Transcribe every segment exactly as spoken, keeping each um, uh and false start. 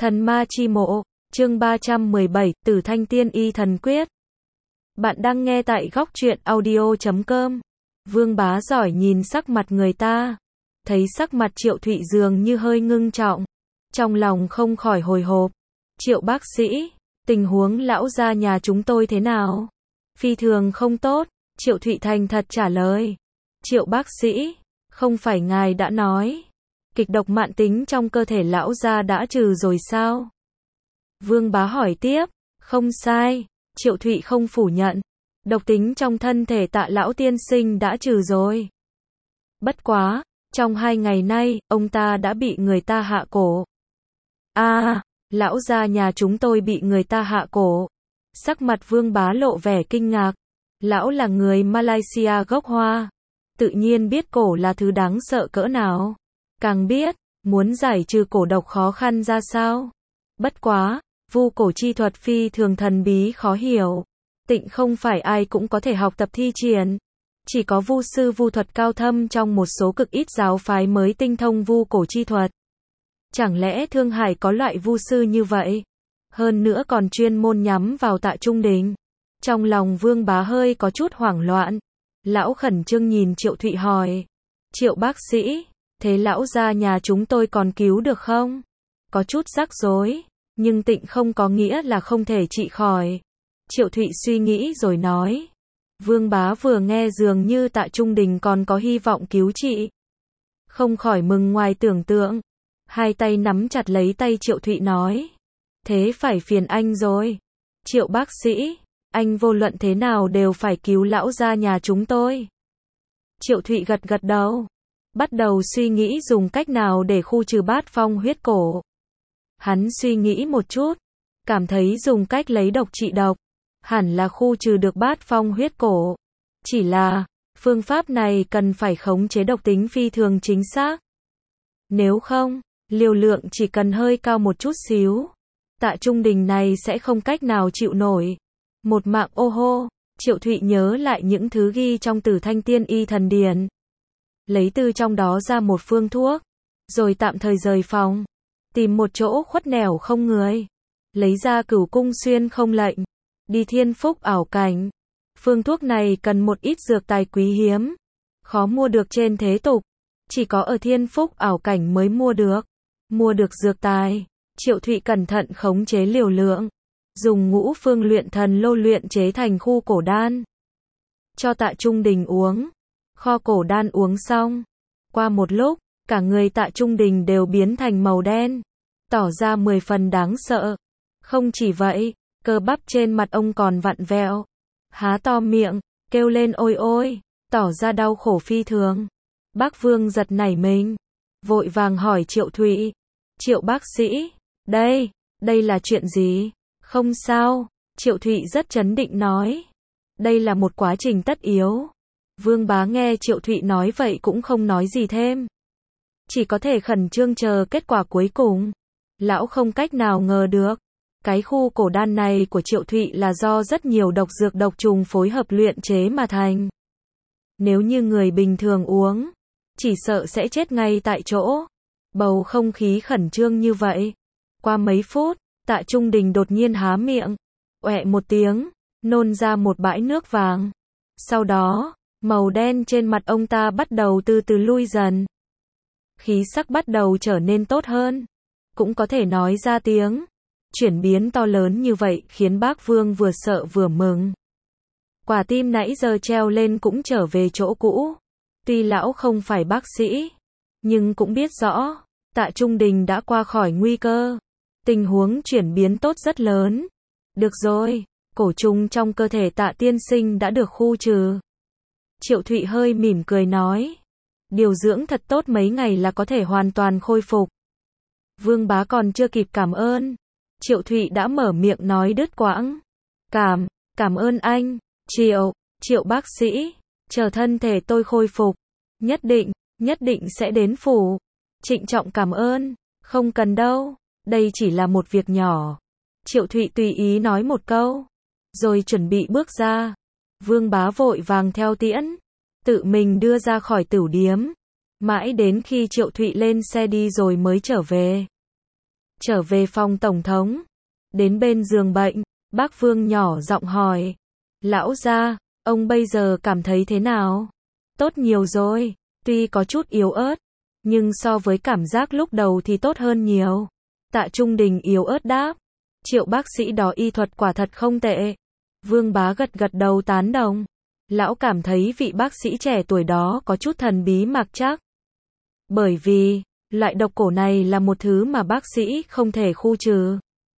Thần ma chi mộ, chương ba trăm mười bảy, Tử Thanh Tiên Y Thần Quyết. Bạn đang nghe tại góc truyện audio chấm com. Vương Bá giỏi nhìn sắc mặt người ta, thấy sắc mặt Triệu Thụy dường như hơi ngưng trọng, trong lòng không khỏi hồi hộp. Triệu bác sĩ, tình huống lão gia nhà chúng tôi thế nào? Phi thường không tốt, Triệu Thụy thành thật trả lời. Triệu bác sĩ, không phải ngài đã nói kịch độc mạn tính trong cơ thể lão gia đã trừ rồi sao? Vương Bá hỏi tiếp. Không sai, Triệu Thụy không phủ nhận. Độc tính trong thân thể Tạ lão tiên sinh đã trừ rồi. Bất quá, trong hai ngày nay, ông ta đã bị người ta hạ cổ. A, à, lão gia nhà chúng tôi bị người ta hạ cổ. Sắc mặt Vương Bá lộ vẻ kinh ngạc. Lão là người Malaysia gốc Hoa, tự nhiên biết cổ là thứ đáng sợ cỡ nào. Càng biết, muốn giải trừ cổ độc khó khăn ra sao. Bất quá, vu cổ chi thuật phi thường thần bí khó hiểu. Tịnh không phải ai cũng có thể học tập thi triển. Chỉ có vu sư vu thuật cao thâm trong một số cực ít giáo phái mới tinh thông vu cổ chi thuật. Chẳng lẽ Thương Hải có loại vu sư như vậy? Hơn nữa còn chuyên môn nhắm vào Tạ Trung Đình. Trong lòng Vương Bá hơi có chút hoảng loạn. Lão khẩn trương nhìn Triệu Thụy hỏi. Triệu bác sĩ, thế lão gia nhà chúng tôi còn cứu được không? Có chút rắc rối, nhưng tịnh không có nghĩa là không thể trị khỏi. Triệu Thụy suy nghĩ rồi nói. Vương Bá vừa nghe dường như Tạ Trung Đình còn có hy vọng cứu trị. Không khỏi mừng ngoài tưởng tượng. Hai tay nắm chặt lấy tay Triệu Thụy nói. Thế phải phiền anh rồi. Triệu bác sĩ, anh vô luận thế nào đều phải cứu lão gia nhà chúng tôi. Triệu Thụy gật gật đầu. Bắt đầu suy nghĩ dùng cách nào để khu trừ bát phong huyết cổ. Hắn suy nghĩ một chút, cảm thấy dùng cách lấy độc trị độc, hẳn là khu trừ được bát phong huyết cổ. Chỉ là, phương pháp này cần phải khống chế độc tính phi thường chính xác. Nếu không, liều lượng chỉ cần hơi cao một chút xíu, Tạ Trung Đình này sẽ không cách nào chịu nổi. Một mạng ô hô, Triệu Thụy nhớ lại những thứ ghi trong Tử Thanh Tiên Y Thần Điển. Lấy từ trong đó ra một phương thuốc, rồi tạm thời rời phòng, tìm một chỗ khuất nẻo không người, lấy ra Cửu Cung Xuyên Không lệnh, đi Thiên Phúc ảo cảnh. Phương thuốc này cần một ít dược tài quý hiếm, khó mua được trên thế tục, chỉ có ở Thiên Phúc ảo cảnh mới mua được. Mua được dược tài, Triệu Thụy cẩn thận khống chế liều lượng, dùng ngũ phương luyện thần lô luyện chế thành khu cổ đan, cho Tạ Trung Đình uống. Kho cổ đan uống xong, qua một lúc, cả người Tạ Trung Đình đều biến thành màu đen, tỏ ra mười phần đáng sợ. Không chỉ vậy, cơ bắp trên mặt ông còn vặn vẹo, há to miệng, kêu lên ôi ôi, tỏ ra đau khổ phi thường. Bác Vương giật nảy mình, vội vàng hỏi Triệu Thụy. Triệu bác sĩ, đây, đây là chuyện gì? Không sao, Triệu Thụy rất trấn định nói. Đây là một quá trình tất yếu. Vương Bá nghe Triệu Thụy nói vậy cũng không nói gì thêm. Chỉ có thể khẩn trương chờ kết quả cuối cùng. Lão không cách nào ngờ được. Cái khu cổ đan này của Triệu Thụy là do rất nhiều độc dược độc trùng phối hợp luyện chế mà thành. Nếu như người bình thường uống, chỉ sợ sẽ chết ngay tại chỗ. Bầu không khí khẩn trương như vậy. Qua mấy phút, Tạ Trung Đình đột nhiên há miệng, oẹ một tiếng, nôn ra một bãi nước vàng. Sau đó, màu đen trên mặt ông ta bắt đầu từ từ lui dần. Khí sắc bắt đầu trở nên tốt hơn. Cũng có thể nói ra tiếng. Chuyển biến to lớn như vậy khiến bác Vương vừa sợ vừa mừng. Quả tim nãy giờ treo lên cũng trở về chỗ cũ. Tuy lão không phải bác sĩ, nhưng cũng biết rõ, Tạ Trung Đình đã qua khỏi nguy cơ. Tình huống chuyển biến tốt rất lớn. Được rồi, cổ trùng trong cơ thể Tạ tiên sinh đã được khu trừ. Triệu Thụy hơi mỉm cười nói. Điều dưỡng thật tốt mấy ngày là có thể hoàn toàn khôi phục. Vương Bá còn chưa kịp cảm ơn, Triệu Thụy đã mở miệng nói đứt quãng. Cảm, cảm ơn anh, Triệu, Triệu bác sĩ, chờ thân thể tôi khôi phục. Nhất định, nhất định sẽ đến phủ. Trịnh trọng cảm ơn, không cần đâu, đây chỉ là một việc nhỏ. Triệu Thụy tùy ý nói một câu, rồi chuẩn bị bước ra. Vương Bá vội vàng theo tiễn, tự mình đưa ra khỏi tửu điếm. Mãi đến khi Triệu Thụy lên xe đi rồi mới trở về. trở về phòng tổng thống. Đến bên giường bệnh, bác Vương nhỏ giọng hỏi. Lão gia, ông bây giờ cảm thấy thế nào? Tốt nhiều rồi, tuy có chút yếu ớt, nhưng so với cảm giác lúc đầu thì tốt hơn nhiều. Tạ Trung Đình yếu ớt đáp. Triệu bác sĩ đó y thuật quả thật không tệ. Vương Bá gật gật đầu tán đồng. Lão cảm thấy vị bác sĩ trẻ tuổi đó có chút thần bí mặc chắc. Bởi vì, loại độc cổ này là một thứ mà bác sĩ không thể khu trừ.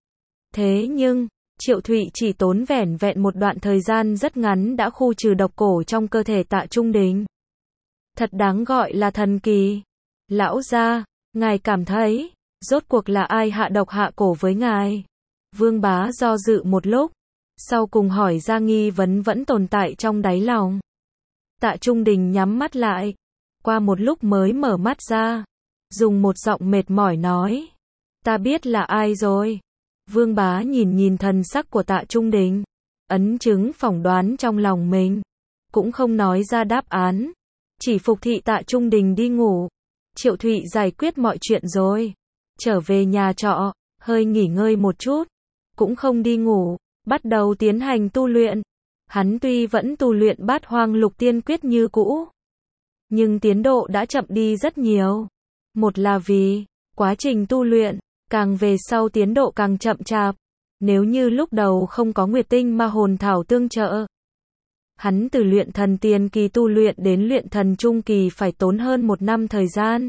Thế nhưng, Triệu Thụy chỉ tốn vẻn vẹn một đoạn thời gian rất ngắn đã khu trừ độc cổ trong cơ thể Tạ Trung Đình. Thật đáng gọi là thần kỳ. Lão gia, ngài cảm thấy, rốt cuộc là ai hạ độc hạ cổ với ngài? Vương Bá do dự một lúc, sau cùng hỏi ra nghi vấn vẫn tồn tại trong đáy lòng. Tạ Trung Đình nhắm mắt lại, qua một lúc mới mở mắt ra, dùng một giọng mệt mỏi nói. Ta biết là ai rồi. Vương Bá nhìn nhìn thần sắc của Tạ Trung Đình, ấn chứng phỏng đoán trong lòng mình, cũng không nói ra đáp án, chỉ phục thị Tạ Trung Đình đi ngủ. Triệu Thụy giải quyết mọi chuyện rồi, trở về nhà trọ, hơi nghỉ ngơi một chút, cũng không đi ngủ, bắt đầu tiến hành tu luyện. Hắn tuy vẫn tu luyện Bát Hoang Lục Tiên Quyết như cũ, nhưng tiến độ đã chậm đi rất nhiều. Một là vì, quá trình tu luyện, càng về sau tiến độ càng chậm chạp. Nếu như lúc đầu không có Nguyệt Tinh Ma Hồn Thảo tương trợ, hắn từ luyện thần tiền kỳ tu luyện đến luyện thần trung kỳ phải tốn hơn một năm thời gian.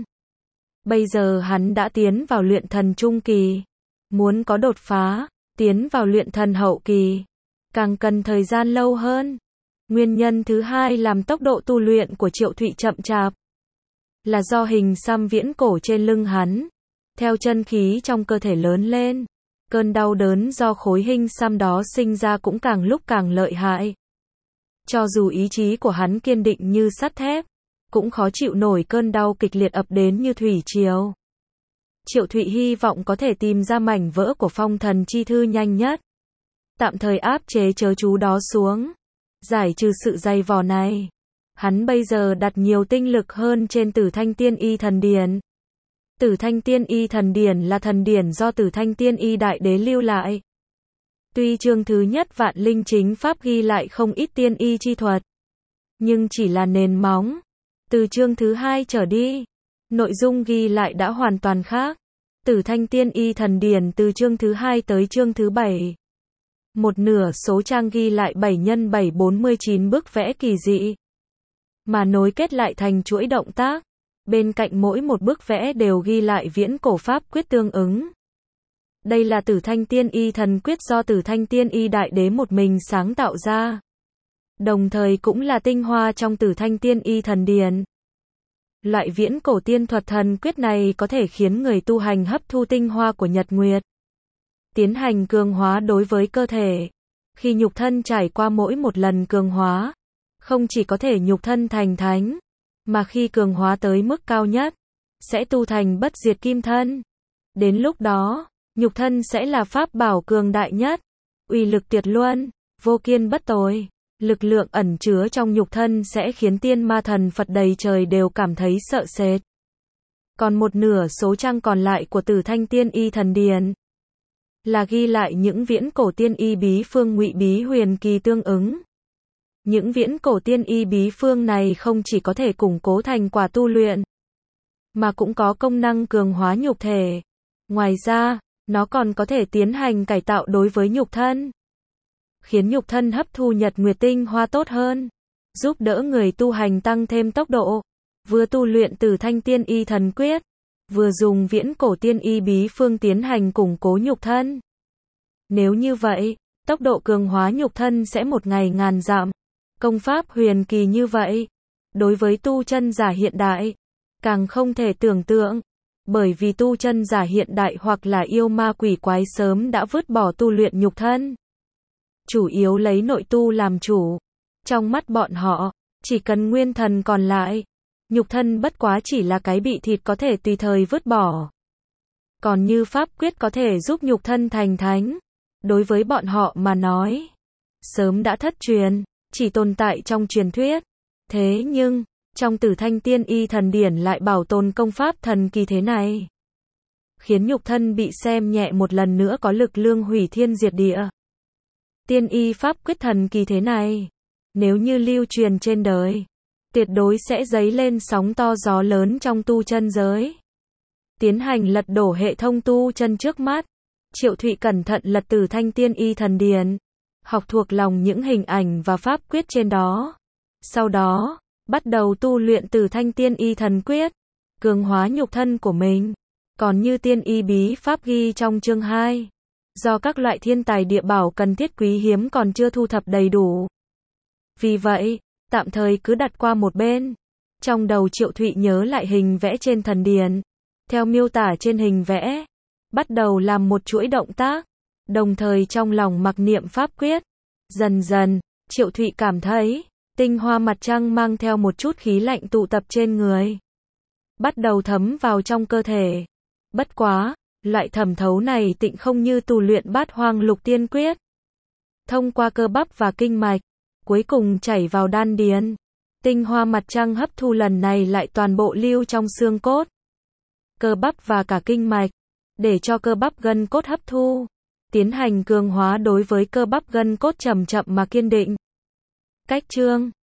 Bây giờ hắn đã tiến vào luyện thần trung kỳ. Muốn có đột phá, tiến vào luyện thần hậu kỳ, càng cần thời gian lâu hơn. Nguyên nhân thứ hai làm tốc độ tu luyện của Triệu Thụy chậm chạp, là do hình xăm viễn cổ trên lưng hắn, theo chân khí trong cơ thể lớn lên, cơn đau đớn do khối hình xăm đó sinh ra cũng càng lúc càng lợi hại. Cho dù ý chí của hắn kiên định như sắt thép, cũng khó chịu nổi cơn đau kịch liệt ập đến như thủy triều. Triệu Thụy hy vọng có thể tìm ra mảnh vỡ của phong thần chi thư nhanh nhất, tạm thời áp chế chớ chú đó xuống, giải trừ sự dày vò này. Hắn bây giờ đặt nhiều tinh lực hơn trên Tử Thanh Tiên Y Thần Điển. Tử Thanh Tiên Y Thần Điển là thần điển do Tử Thanh Tiên Y Đại Đế lưu lại. Tuy chương thứ nhất Vạn Linh Chính Pháp ghi lại không ít tiên y chi thuật, nhưng chỉ là nền móng. Từ chương thứ hai trở đi, nội dung ghi lại đã hoàn toàn khác. Tử Thanh Tiên Y Thần Điển từ chương thứ hai tới chương thứ bảy. Một nửa số trang ghi lại bảy nhân bảy bốn mươi chín bức vẽ kỳ dị, mà nối kết lại thành chuỗi động tác. Bên cạnh mỗi một bức vẽ đều ghi lại viễn cổ pháp quyết tương ứng. Đây là Tử Thanh Tiên Y Thần Quyết do Tử Thanh Tiên Y Đại Đế một mình sáng tạo ra, đồng thời cũng là tinh hoa trong Tử Thanh Tiên Y Thần Điển. Loại viễn cổ tiên thuật thần quyết này có thể khiến người tu hành hấp thu tinh hoa của nhật nguyệt, tiến hành cường hóa đối với cơ thể. Khi nhục thân trải qua mỗi một lần cường hóa, không chỉ có thể nhục thân thành thánh, mà khi cường hóa tới mức cao nhất, sẽ tu thành bất diệt kim thân. Đến lúc đó, nhục thân sẽ là pháp bảo cường đại nhất, uy lực tuyệt luân, vô kiên bất tồi. Lực lượng ẩn chứa trong nhục thân sẽ khiến tiên ma thần Phật đầy trời đều cảm thấy sợ sệt. Còn một nửa số trang còn lại của Tử Thanh Tiên Y Thần Điển là ghi lại những viễn cổ tiên y bí phương ngụy bí huyền kỳ tương ứng. Những viễn cổ tiên y bí phương này không chỉ có thể củng cố thành quả tu luyện, mà cũng có công năng cường hóa nhục thể. Ngoài ra, nó còn có thể tiến hành cải tạo đối với nhục thân, khiến nhục thân hấp thu nhật nguyệt tinh hoa tốt hơn, giúp đỡ người tu hành tăng thêm tốc độ. Vừa tu luyện Tử Thanh Tiên Y Thần Quyết, vừa dùng viễn cổ tiên y bí phương tiến hành củng cố nhục thân. Nếu như vậy, tốc độ cường hóa nhục thân sẽ một ngày ngàn dặm. Công pháp huyền kỳ như vậy, đối với tu chân giả hiện đại, càng không thể tưởng tượng, bởi vì tu chân giả hiện đại hoặc là yêu ma quỷ quái sớm đã vứt bỏ tu luyện nhục thân, chủ yếu lấy nội tu làm chủ. Trong mắt bọn họ, chỉ cần nguyên thần còn lại, nhục thân bất quá chỉ là cái bị thịt có thể tùy thời vứt bỏ. Còn như pháp quyết có thể giúp nhục thân thành thánh, đối với bọn họ mà nói, sớm đã thất truyền, chỉ tồn tại trong truyền thuyết. Thế nhưng, trong Tử Thanh Tiên Y Thần Điển lại bảo tồn công pháp thần kỳ thế này. khiến nhục thân bị xem nhẹ một lần nữa có lực lượng hủy thiên diệt địa. Tiên y pháp quyết thần kỳ thế này, nếu như lưu truyền trên đời, tuyệt đối sẽ dấy lên sóng to gió lớn trong tu chân giới. Tiến hành lật đổ hệ thống tu chân trước mắt, Triệu Thụy cẩn thận lật Tử Thanh Tiên Y Thần Điển, học thuộc lòng những hình ảnh và pháp quyết trên đó. Sau đó, bắt đầu tu luyện Tử Thanh Tiên Y Thần Quyết, cường hóa nhục thân của mình. Còn như tiên y bí pháp ghi trong chương hai, do các loại thiên tài địa bảo cần thiết quý hiếm còn chưa thu thập đầy đủ. Vì vậy, tạm thời cứ đặt qua một bên. Trong đầu Triệu Thụy nhớ lại hình vẽ trên thần điển, theo miêu tả trên hình vẽ, bắt đầu làm một chuỗi động tác, đồng thời trong lòng mặc niệm pháp quyết. Dần dần, Triệu Thụy cảm thấy, tinh hoa mặt trăng mang theo một chút khí lạnh tụ tập trên người, bắt đầu thấm vào trong cơ thể. Bất quá, loại thẩm thấu này tịnh không như tu luyện Bát Hoang Lục Tiên Quyết. Thông qua cơ bắp và kinh mạch, cuối cùng chảy vào đan điền. Tinh hoa mặt trăng hấp thu lần này lại toàn bộ lưu trong xương cốt, cơ bắp và cả kinh mạch, để cho cơ bắp gân cốt hấp thu, tiến hành cường hóa đối với cơ bắp gân cốt chậm chậm mà kiên định. Cách chương